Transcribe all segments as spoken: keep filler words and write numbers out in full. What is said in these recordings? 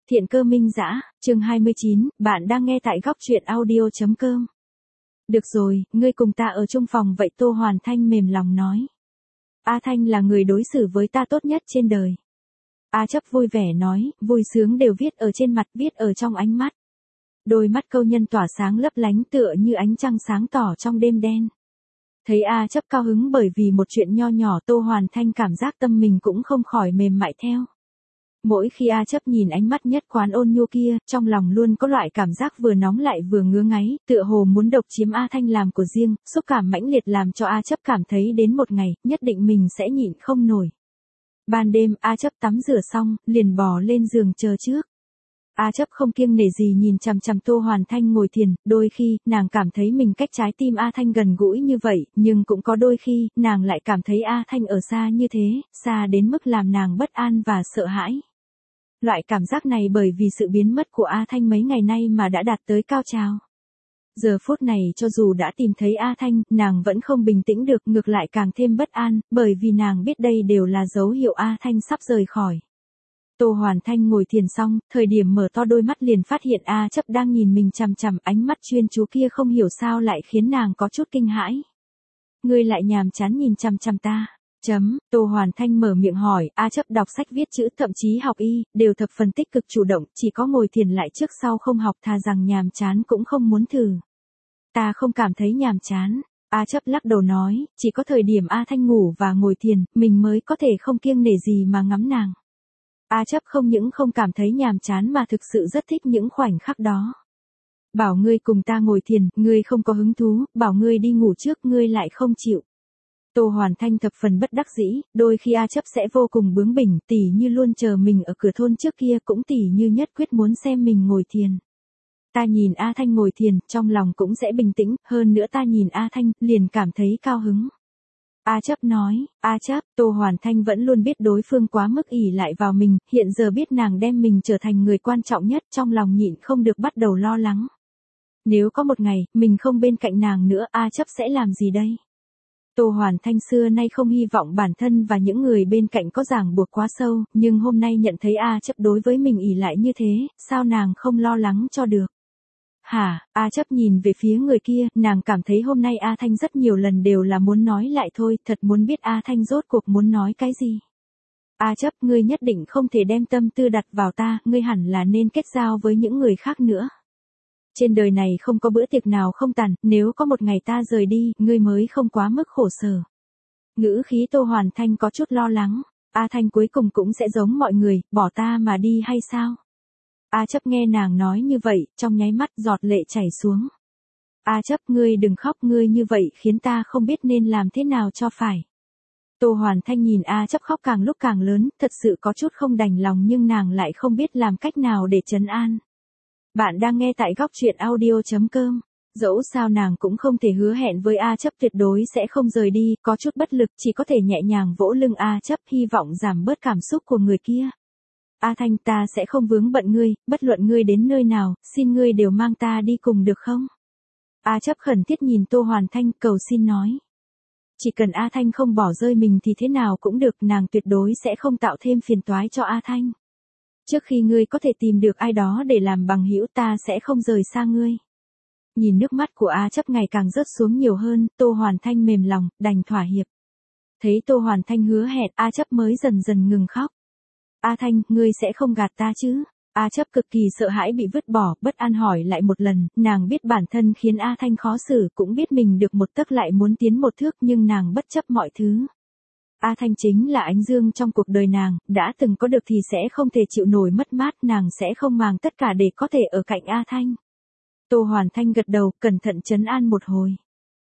Thiện Cơ Minh Dã, chương hai mươi chín, bạn đang nghe tại góc truyện audio.com. Được rồi, ngươi cùng ta ở chung phòng vậy, Tô Hoàn Thanh mềm lòng nói. A Thanh là người đối xử với ta tốt nhất trên đời. A Chấp vui vẻ nói, vui sướng đều viết ở trên mặt, viết ở trong ánh mắt. Đôi mắt câu nhân tỏa sáng lấp lánh tựa như ánh trăng sáng tỏ trong đêm đen. Thấy A Chấp cao hứng bởi vì một chuyện nho nhỏ, Tô Hoàn Thanh cảm giác tâm mình cũng không khỏi mềm mại theo. Mỗi khi A Chấp nhìn ánh mắt nhất quán ôn nhu kia, trong lòng luôn có loại cảm giác vừa nóng lại vừa ngứa ngáy, tựa hồ muốn độc chiếm A Thanh làm của riêng, xúc cảm mãnh liệt làm cho A Chấp cảm thấy đến một ngày, nhất định mình sẽ nhịn không nổi. Ban đêm, A Chấp tắm rửa xong, liền bò lên giường chờ trước. A Chấp không kiêng nể gì nhìn chằm chằm Tô Hoàn Thanh ngồi thiền, đôi khi, nàng cảm thấy mình cách trái tim A Thanh gần gũi như vậy, nhưng cũng có đôi khi, nàng lại cảm thấy A Thanh ở xa như thế, xa đến mức làm nàng bất an và sợ hãi. Loại cảm giác này bởi vì sự biến mất của A Thanh mấy ngày nay mà đã đạt tới cao trào. Giờ phút này cho dù đã tìm thấy A Thanh, nàng vẫn không bình tĩnh được, ngược lại càng thêm bất an, bởi vì nàng biết đây đều là dấu hiệu A Thanh sắp rời khỏi. Tô Hoàn Thanh ngồi thiền xong, thời điểm mở to đôi mắt liền phát hiện A Chấp đang nhìn mình chằm chằm, ánh mắt chuyên chú kia không hiểu sao lại khiến nàng có chút kinh hãi. Ngươi lại nhàm chán nhìn chằm chằm ta. Chấm, Tô Hoàn Thanh mở miệng hỏi, A Chấp đọc sách viết chữ thậm chí học y, đều thập phần tích cực chủ động, chỉ có ngồi thiền lại trước sau không học, thà rằng nhàm chán cũng không muốn thử. Ta không cảm thấy nhàm chán. A Chấp lắc đầu nói, chỉ có thời điểm A Thanh ngủ và ngồi thiền, mình mới có thể không kiêng nể gì mà ngắm nàng. A Chấp không những không cảm thấy nhàm chán mà thực sự rất thích những khoảnh khắc đó. Bảo ngươi cùng ta ngồi thiền, ngươi không có hứng thú, bảo ngươi đi ngủ trước, ngươi lại không chịu. Tô Hoàn Thanh thập phần bất đắc dĩ, đôi khi A Chấp sẽ vô cùng bướng bỉnh, tỉ như luôn chờ mình ở cửa thôn trước kia, cũng tỉ như nhất quyết muốn xem mình ngồi thiền. Ta nhìn A Thanh ngồi thiền, trong lòng cũng sẽ bình tĩnh, hơn nữa ta nhìn A Thanh, liền cảm thấy cao hứng. A Chấp nói, A Chấp, Tô Hoàn Thanh vẫn luôn biết đối phương quá mức ỷ lại vào mình, hiện giờ biết nàng đem mình trở thành người quan trọng nhất, trong lòng nhịn không được bắt đầu lo lắng. Nếu có một ngày, mình không bên cạnh nàng nữa, A Chấp sẽ làm gì đây? Tô Hoàn Thanh xưa nay không hy vọng bản thân và những người bên cạnh có ràng buộc quá sâu, nhưng hôm nay nhận thấy A Chấp đối với mình ỷ lại như thế, sao nàng không lo lắng cho được? Hả, A Chấp nhìn về phía người kia, nàng cảm thấy hôm nay A Thanh rất nhiều lần đều là muốn nói lại thôi, thật muốn biết A Thanh rốt cuộc muốn nói cái gì. A Chấp, ngươi nhất định không thể đem tâm tư đặt vào ta, ngươi hẳn là nên kết giao với những người khác nữa. Trên đời này không có bữa tiệc nào không tàn, nếu có một ngày ta rời đi, ngươi mới không quá mức khổ sở. Ngữ khí Tô Hoàn Thanh có chút lo lắng, A Thanh cuối cùng cũng sẽ giống mọi người, bỏ ta mà đi hay sao? A Chấp nghe nàng nói như vậy, trong nháy mắt giọt lệ chảy xuống. A Chấp, ngươi đừng khóc, ngươi như vậy khiến ta không biết nên làm thế nào cho phải. Tô Hoàn Thanh nhìn A Chấp khóc càng lúc càng lớn, thật sự có chút không đành lòng nhưng nàng lại không biết làm cách nào để trấn an. Bạn đang nghe tại góc truyện audio.com. Dẫu sao nàng cũng không thể hứa hẹn với A Chấp tuyệt đối sẽ không rời đi, có chút bất lực, chỉ có thể nhẹ nhàng vỗ lưng A Chấp, hy vọng giảm bớt cảm xúc của người kia. A Thanh, ta sẽ không vướng bận ngươi, bất luận ngươi đến nơi nào, xin ngươi đều mang ta đi cùng được không? A Chấp khẩn thiết nhìn Tô Hoàn Thanh, cầu xin nói. Chỉ cần A Thanh không bỏ rơi mình thì thế nào cũng được, nàng tuyệt đối sẽ không tạo thêm phiền toái cho A Thanh. Trước khi ngươi có thể tìm được ai đó để làm bằng hữu, ta sẽ không rời xa ngươi. Nhìn nước mắt của A Chấp ngày càng rớt xuống nhiều hơn, Tô Hoàn Thanh mềm lòng, đành thỏa hiệp. Thấy Tô Hoàn Thanh hứa hẹn, A Chấp mới dần dần ngừng khóc. A Thanh, ngươi sẽ không gạt ta chứ? A Chấp cực kỳ sợ hãi bị vứt bỏ, bất an hỏi lại một lần, nàng biết bản thân khiến A Thanh khó xử, cũng biết mình được một tấc lại muốn tiến một thước, nhưng nàng bất chấp mọi thứ. A Thanh chính là ánh dương trong cuộc đời nàng, đã từng có được thì sẽ không thể chịu nổi mất mát, nàng sẽ không màng tất cả để có thể ở cạnh A Thanh. Tô Hoàn Thanh gật đầu, cẩn thận trấn an một hồi.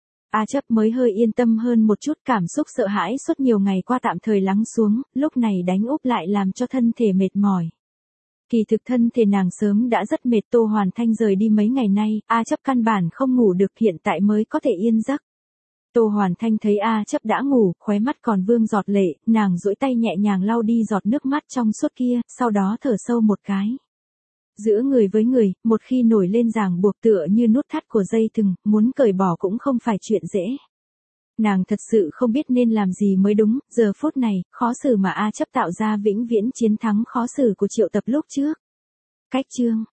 A Chấp mới hơi yên tâm hơn một chút, cảm xúc sợ hãi suốt nhiều ngày qua tạm thời lắng xuống, lúc này đánh úp lại làm cho thân thể mệt mỏi. Kỳ thực thân thể nàng sớm đã rất mệt, Tô Hoàn Thanh rời đi mấy ngày nay, A Chấp căn bản không ngủ được, hiện tại mới có thể yên giấc. Tô Hoàn Thanh thấy A Chấp đã ngủ, khóe mắt còn vương giọt lệ, nàng duỗi tay nhẹ nhàng lau đi giọt nước mắt trong suốt kia, sau đó thở sâu một cái. Giữa người với người, một khi nổi lên ràng buộc tựa như nút thắt của dây thừng, muốn cởi bỏ cũng không phải chuyện dễ. Nàng thật sự không biết nên làm gì mới đúng, giờ phút này, khó xử mà A Chấp tạo ra vĩnh viễn chiến thắng khó xử của Triệu Tập lúc trước. Cách chương